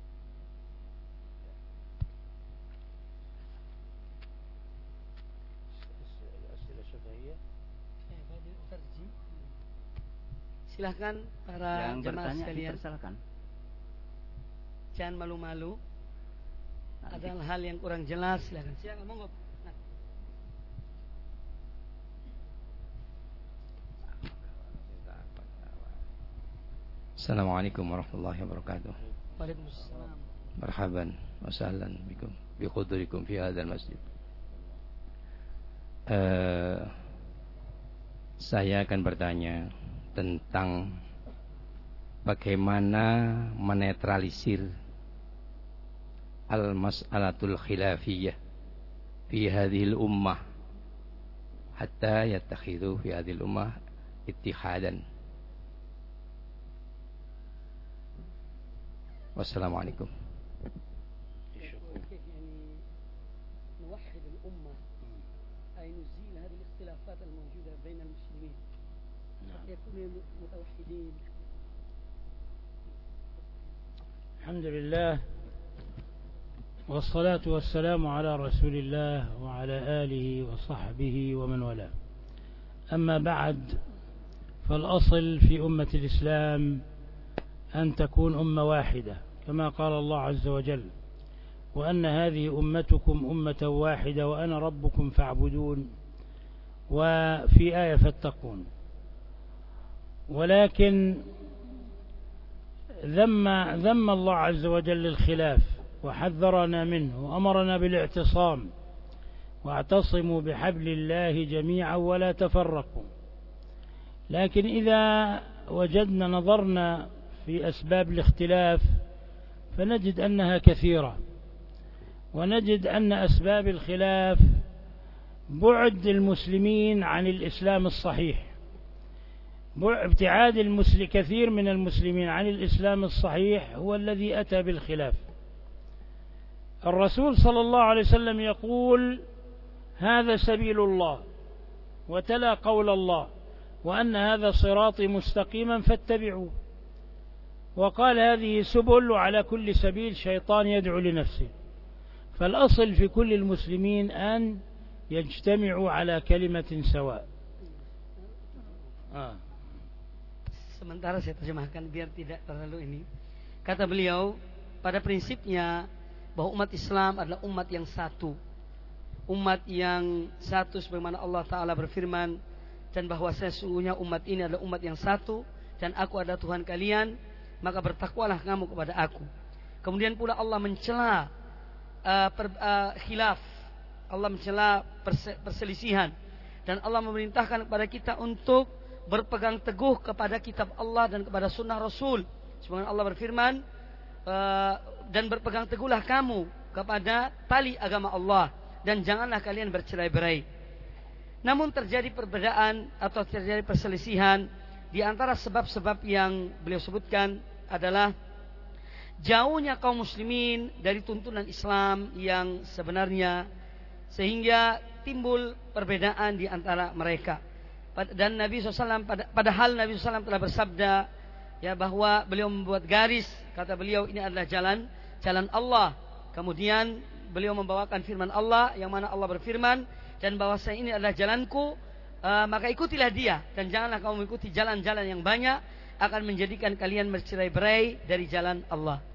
Silahkan para yang jemaah bertanya sekalian, dipersilakan. Jangan malu-malu. Ada hal yang kurang jelas, silahkan. Silakan, monggo. Nah. Assalamualaikum warahmatullahi wabarakatuh. Waalaikumsalam. Marhaban wa sahlan bikum bi qudurikum fi hadzal masjid. Uh, saya akan bertanya tentang bagaimana menetralisir al-mas'alatul khilafiyah fi hadhil ummah hatta yattakhidhu fi hadhil ummah ittihadan. Wassalamualaikum. نوحد الأمة أي نزيل هذه الاختلافات الموجودة بين المسلمين يكونوا متوحدين. الحمد لله والصلاة والسلام على رسول الله وعلى آله وصحبه ومن والاه. أما بعد، فالأصل في أمة الإسلام أن تكون أمة واحدة كما قال الله عز وجل: وأن هذه أمتكم أمة واحدة وأنا ربكم فاعبدون، وفي آية فاتقون. ولكن ذم ذم الله عز وجل الخلاف وحذرنا منه وأمرنا بالاعتصام، واعتصموا بحبل الله جميعا ولا تفرقوا. لكن إذا وجدنا نظرنا في أسباب الاختلاف فنجد أنها كثيرة، ونجد أن أسباب الخلاف بعد المسلمين عن الإسلام الصحيح، ابتعاد المسلم كثير من المسلمين عن الإسلام الصحيح هو الذي أتى بالخلاف. الرسول صلى الله عليه وسلم يقول: هذا سبيل الله، وتلا قول الله: وأن هذا صراطي مستقيما فاتبعوه. وقال: هذه سبل، وعلى كل سبيل شيطان يدعو لنفسه. فالأصل في كل المسلمين أن يجتمعوا على كلمة سواء. آه. Sementara saya terjemahkan biar tidak terlalu ini. Kata beliau, pada prinsipnya bahwa umat Islam adalah umat yang satu, umat yang satu sebagaimana Allah Ta'ala berfirman, dan bahwa sesungguhnya umat ini adalah umat yang satu, dan aku adalah Tuhan kalian, maka bertakwalah kamu kepada aku. Kemudian pula Allah mencela uh, per, uh, khilaf, Allah mencela perse, perselisihan, dan Allah memerintahkan kepada kita untuk berpegang teguh kepada kitab Allah dan kepada sunnah Rasul. Sebagaimana Allah berfirman, uh, dan berpegang teguhlah kamu kepada tali agama Allah, dan janganlah kalian bercerai-berai. Namun terjadi perbedaan atau terjadi perselisihan. Di antara sebab-sebab yang beliau sebutkan adalah jauhnya kaum muslimin dari tuntunan Islam yang sebenarnya, sehingga timbul perbedaan di antara mereka. Dan Nabi shallallahu alaihi wasallam, padahal Nabi shallallahu alaihi wasallam telah bersabda, ya, bahwa beliau membuat garis, kata beliau, ini adalah jalan jalan Allah. Kemudian beliau membawakan firman Allah yang mana Allah berfirman, dan bahwasanya ini adalah jalanku, uh, maka ikutilah dia, dan janganlah kamu mengikuti jalan-jalan yang banyak, akan menjadikan kalian bercerai-berai dari jalan Allah.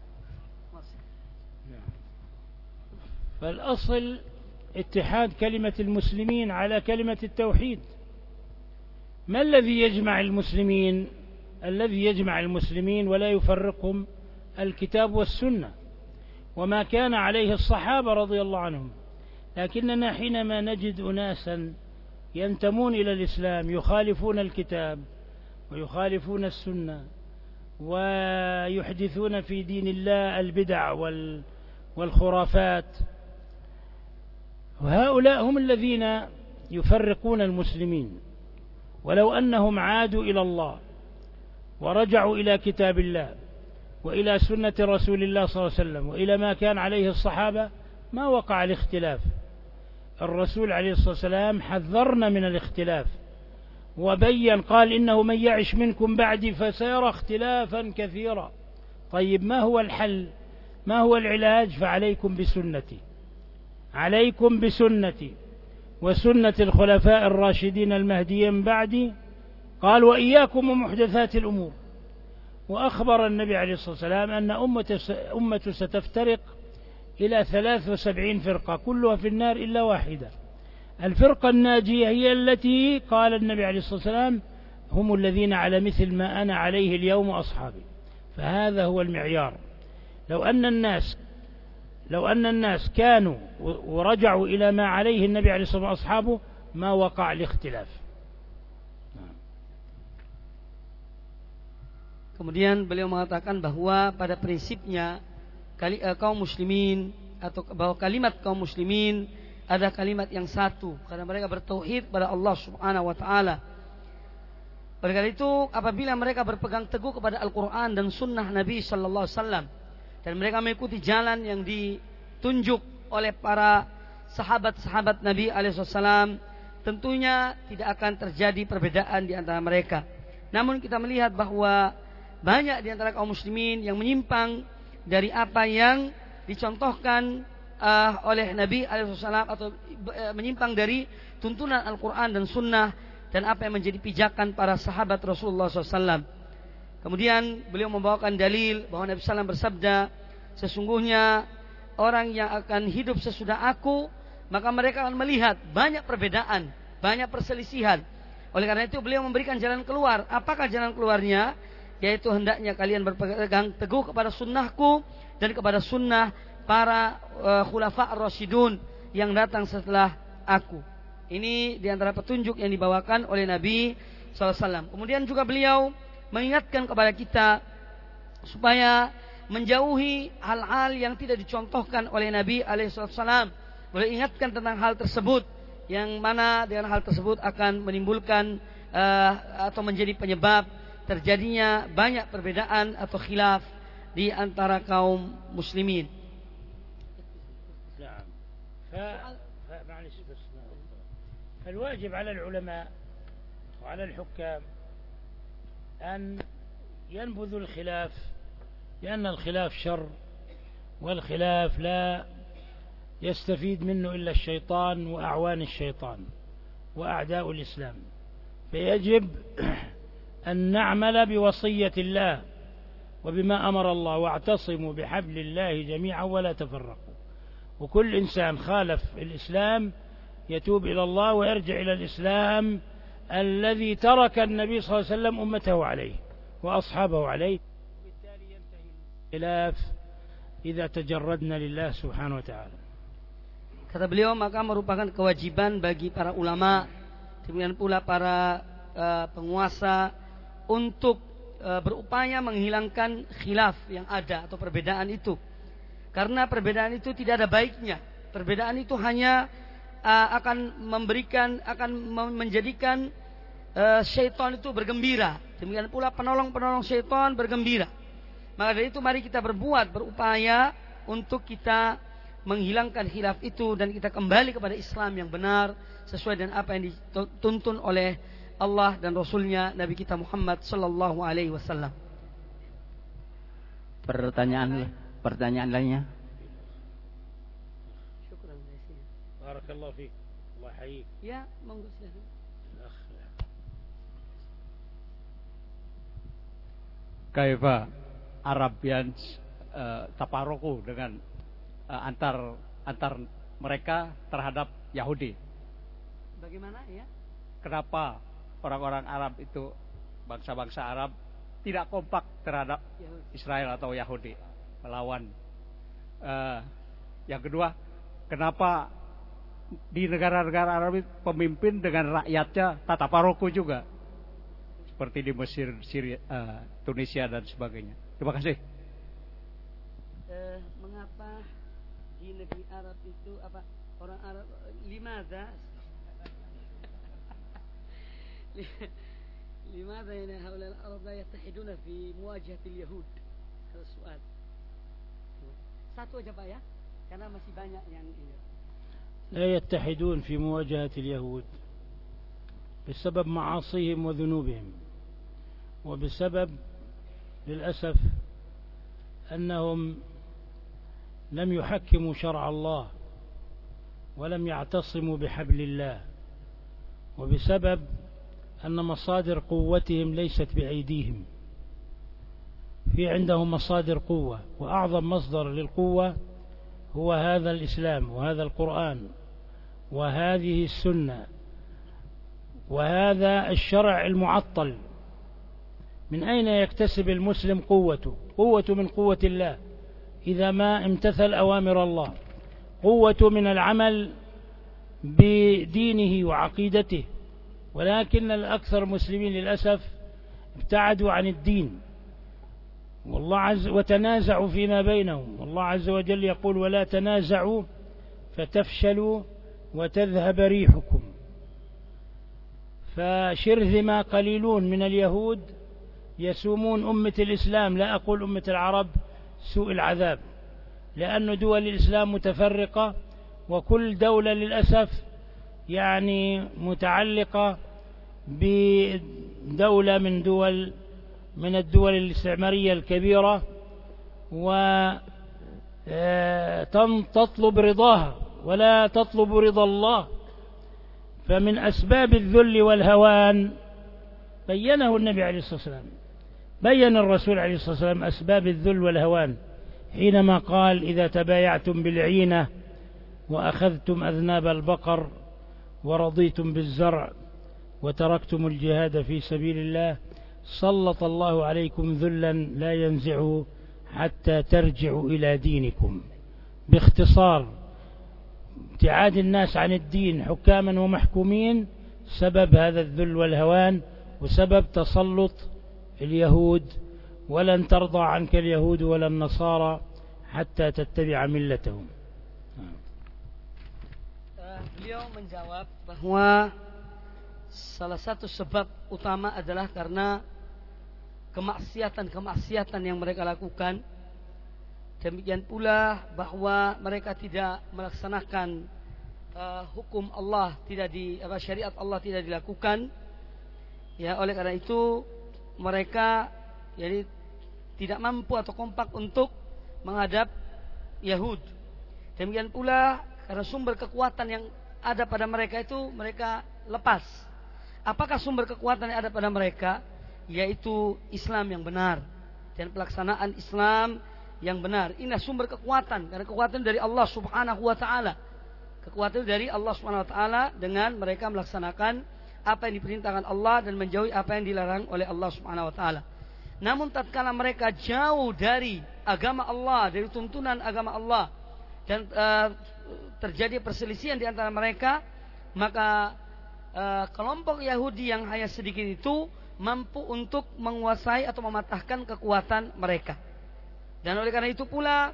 فالأصل اتحاد كلمة المسلمين على كلمة التوحيد. ما الذي يجمع المسلمين؟ الذي يجمع المسلمين ولا يفرقهم الكتاب والسنة، وما كان عليه الصحابة رضي الله عنهم. لكننا حينما نجد أناسا ينتمون إلى الإسلام يخالفون الكتاب ويخالفون السنة ويحدثون في دين الله البدع والخرافات، وهؤلاء هم الذين يفرقون المسلمين. ولو أنهم عادوا إلى الله ورجعوا إلى كتاب الله وإلى سنة رسول الله صلى الله عليه وسلم وإلى ما كان عليه الصحابة ما وقع الاختلاف. الرسول عليه الصلاة والسلام حذرنا من الاختلاف وبين، قال: إنه من يعش منكم بعدي فسيرى اختلافا كثيرا. طيب، ما هو الحل؟ ما هو العلاج؟ فعليكم بسنتي، عليكم بسنتي وسنة الخلفاء الراشدين المهديين بعدي. قال: وإياكم ومحدثات الأمور. وأخبر النبي عليه الصلاة والسلام أن أمته ستفترق إلى ثلاث وسبعين فرقة كلها في النار إلا واحدة. الفرقة الناجية هي التي قال النبي عليه الصلاة والسلام: هم الذين على مثل ما أنا عليه اليوم وأصحابي. فهذا هو المعيار. لو أن الناس لو أن الناس كانوا ورجعوا إلى ما عليه النبي عليه الصلاة والسلام وأصحابه ما وقع الاختلاف. Kemudian beliau mengatakan bahwa pada prinsipnya kali, uh, kaum muslimin atau bahwa kalimat kaum muslimin ada kalimat yang satu karena mereka bertauhid pada Allah Subhanahu wa taala. Oleh karena itu apabila mereka berpegang teguh kepada Al-Qur'an dan sunnah Nabi sallallahu alaihi wasallam dan mereka mengikuti jalan yang ditunjuk oleh para sahabat-sahabat Nabi alaihi wasallam, tentunya tidak akan terjadi perbedaan di antara mereka. Namun kita melihat bahwa banyak di antara kaum muslimin yang menyimpang dari apa yang dicontohkan uh, oleh Nabi alaihi wasallam atau uh, menyimpang dari tuntunan Al-Quran dan Sunnah dan apa yang menjadi pijakan para sahabat Rasulullah shallallahu alaihi wasallam. Kemudian beliau membawakan dalil bahwa Nabi sallallahu alaihi wasallam bersabda, sesungguhnya orang yang akan hidup sesudah aku, maka mereka akan melihat banyak perbedaan, banyak perselisihan. Oleh karena itu beliau memberikan jalan keluar. Apakah jalan keluarnya? Yaitu hendaknya kalian berpegang teguh kepada sunnahku dan kepada sunnah para uh, khulafa ar-rasyidun yang datang setelah aku. Ini diantara petunjuk yang dibawakan oleh Nabi shallallahu alaihi wasallam. Kemudian juga beliau mengingatkan kepada kita supaya menjauhi hal-hal yang tidak dicontohkan oleh Nabi alaihi wasallam. Beliau ingatkan tentang hal tersebut, yang mana dengan hal tersebut akan menimbulkan uh, atau menjadi penyebab terjadinya banyak perbedaan atau khilaf di antara kaum muslimin. نعم. فمعلش بس فالواجب على العلماء وعلى الحكام أن ينبذوا الخلاف، لأن الخلاف شر، والخلاف لا يستفيد منه إلا الشيطان وأعوان الشيطان وأعداء الإسلام. فيجب أن نعمل بوصية الله وبما أمر الله، واعتصموا بحبل الله جميعا ولا تفرقوا. وكل إنسان خالف الإسلام يتوب إلى الله ويرجع إلى الإسلام الذي ترك النبي صلى الله عليه وسلم أمته عليه وأصحابه عليه. وبالتالي ينتهي الخلاف إذا تجردنا لله سبحانه وتعالى. Kata beliau, maka merupakan kewajiban bagi para ulama, demikian pula para uh, penguasa untuk uh, berupaya menghilangkan khilaf yang ada atau perbedaan itu. Karena perbedaan itu tidak ada baiknya. Perbedaan itu hanya uh, akan memberikan, akan menjadikan uh, syaitan itu bergembira. Demikian pula penolong-penolong syaitan bergembira. Maka dari itu mari kita berbuat, berupaya untuk kita menghilangkan khilaf itu dan kita kembali kepada Islam yang benar sesuai dengan apa yang dituntun oleh Allah dan Rasulnya Nabi kita Muhammad sallallahu alaihi wasallam. Pertanyaan pertanyaan lainnya. Syukran. Barakallahu fiik. Allah yahyiik. Ya, monggo silakan. Kaifa Arabian uh, taparuku dengan uh, antar antar mereka terhadap Yahudi. Bagaimana ya? Kenapa orang-orang Arab itu, bangsa-bangsa Arab tidak kompak terhadap Israel atau Yahudi melawan? Uh, yang kedua, kenapa di negara-negara Arab itu pemimpin dengan rakyatnya tataparuku juga, seperti di Mesir, Syria, uh, Tunisia dan sebagainya? Terima kasih. Uh, mengapa di negeri Arab itu apa orang Arab limadha limadha yani haula al-arab la yattahiduna fi muwajahati al-yahud? Hada soal. Satu aja Pak ya, karena masih banyak yang ini. لا يتحدون في مواجهة اليهود بسبب معاصيهم وذنوبهم، وبسبب للأسف أنهم لم يحكموا شرع الله ولم يعتصموا بحبل الله، وبسبب أن مصادر قوتهم ليست بأيديهم. في عندهم مصادر قوة، وأعظم مصدر للقوة هو هذا الإسلام وهذا القرآن وهذه السنة وهذا الشرع المعطل. من أين يكتسب المسلم قوته؟ قوة من قوة الله إذا ما امتثل أوامر الله، قوة من العمل بدينه وعقيدته. ولكن الأكثر المسلمين للأسف ابتعدوا عن الدين والله عز وتنازعوا فيما بينهم، والله عز وجل يقول ولا تنازعوا فتفشلوا وتذهب ريحكم. فشرذمة قليلون من اليهود يسومون أمة الإسلام، لا أقول أمة العرب، سوء العذاب، لأن دول الإسلام متفرقة، وكل دولة للأسف يعني متعلقة بدولة من دول من الدول الاستعمارية الكبيرة، وتطلب رضاها ولا تطلب رضا الله. فمن أسباب الذل والهوان بينه النبي عليه الصلاة والسلام، بين الرسول عليه الصلاة والسلام أسباب الذل والهوان حينما قال إذا تبايعتم بالعينة وأخذتم أذناب البقر ورضيتم بالزرع وتركتم الجهاد في سبيل الله سلط الله عليكم ذلا لا ينزعه حتى ترجعوا إلى دينكم. باختصار، ابتعاد الناس عن الدين حكاما ومحكومين سبب هذا الذل والهوان وسبب تسلط اليهود. ولن ترضى عنك اليهود ولا النصارى حتى تتبع ملتهم. Beliau menjawab bahwa salah satu sebab utama adalah karena kemaksiatan-kemaksiatan yang mereka lakukan. Demikian pula bahwa mereka tidak melaksanakan uh, hukum Allah, tidak di apa, syariat Allah tidak dilakukan. Ya, oleh karena itu mereka jadi tidak mampu atau kompak untuk menghadap Yahud. Demikian pula karena sumber kekuatan yang ada pada mereka itu mereka lepas. Apakah sumber kekuatan yang ada pada mereka? Yaitu Islam yang benar dan pelaksanaan Islam yang benar. Inilah sumber kekuatan, karena kekuatan dari Allah Subhanahu wa taala. Kekuatan dari Allah Subhanahu wa taala dengan mereka melaksanakan apa yang diperintahkan Allah dan menjauhi apa yang dilarang oleh Allah Subhanahu wa taala. Namun tatkala mereka jauh dari agama Allah, dari tuntunan agama Allah, dan uh, terjadi perselisihan di antara mereka, maka uh, kelompok Yahudi yang hanya sedikit itu mampu untuk menguasai atau mematahkan kekuatan mereka. Dan oleh karena itu pula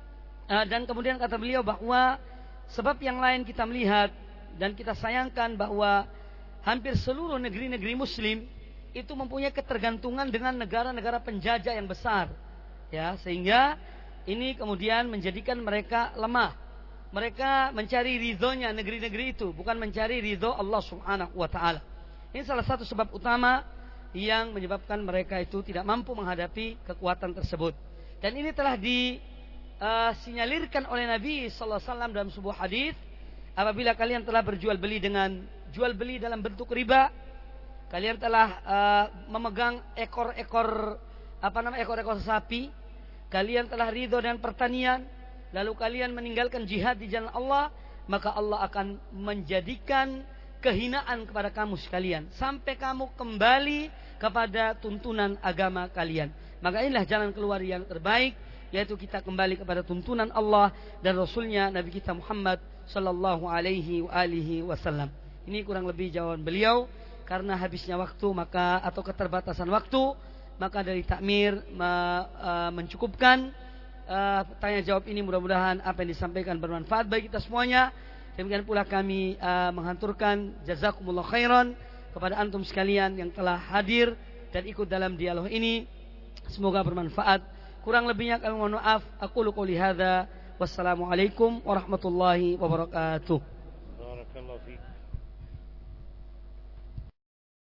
uh, dan kemudian kata beliau bahwa sebab yang lain kita melihat dan kita sayangkan bahwa hampir seluruh negeri-negeri Muslim itu mempunyai ketergantungan dengan negara-negara penjajah yang besar, ya, sehingga ini kemudian menjadikan mereka lemah. Mereka mencari ridhonya negeri-negeri itu, bukan mencari ridho Allah Subhanahu wa taala. Ini salah satu sebab utama yang menyebabkan mereka itu tidak mampu menghadapi kekuatan tersebut. Dan ini telah disinyalirkan uh, oleh Nabi sallallahu alaihi wasallam dalam sebuah hadis, apabila kalian telah berjual beli dengan jual beli dalam bentuk riba, kalian telah uh, memegang ekor-ekor apa namanya ekor-ekor sapi, kalian telah ridho dengan pertanian, lalu kalian meninggalkan jihad di jalan Allah, maka Allah akan menjadikan kehinaan kepada kamu sekalian sampai kamu kembali kepada tuntunan agama kalian. Maka inilah jalan keluar yang terbaik, yaitu kita kembali kepada tuntunan Allah dan Rasulnya Nabi kita Muhammad sallallahu alaihi wa alihi wasallam. Ini kurang lebih jawaban beliau. Karena habisnya waktu maka atau keterbatasan waktu, maka dari takmir me, uh, mencukupkan uh, tanya jawab ini. Mudah-mudahan apa yang disampaikan bermanfaat bagi kita semuanya. Demikian pula kami uh, menghanturkan jazakumullah khairan kepada antum sekalian yang telah hadir dan ikut dalam dialog ini. Semoga bermanfaat. Kurang lebihnya kami mohon maaf. Aqulu qouli hadza. Wassalamualaikum warahmatullahi wabarakatuh. Barakallahu fiik.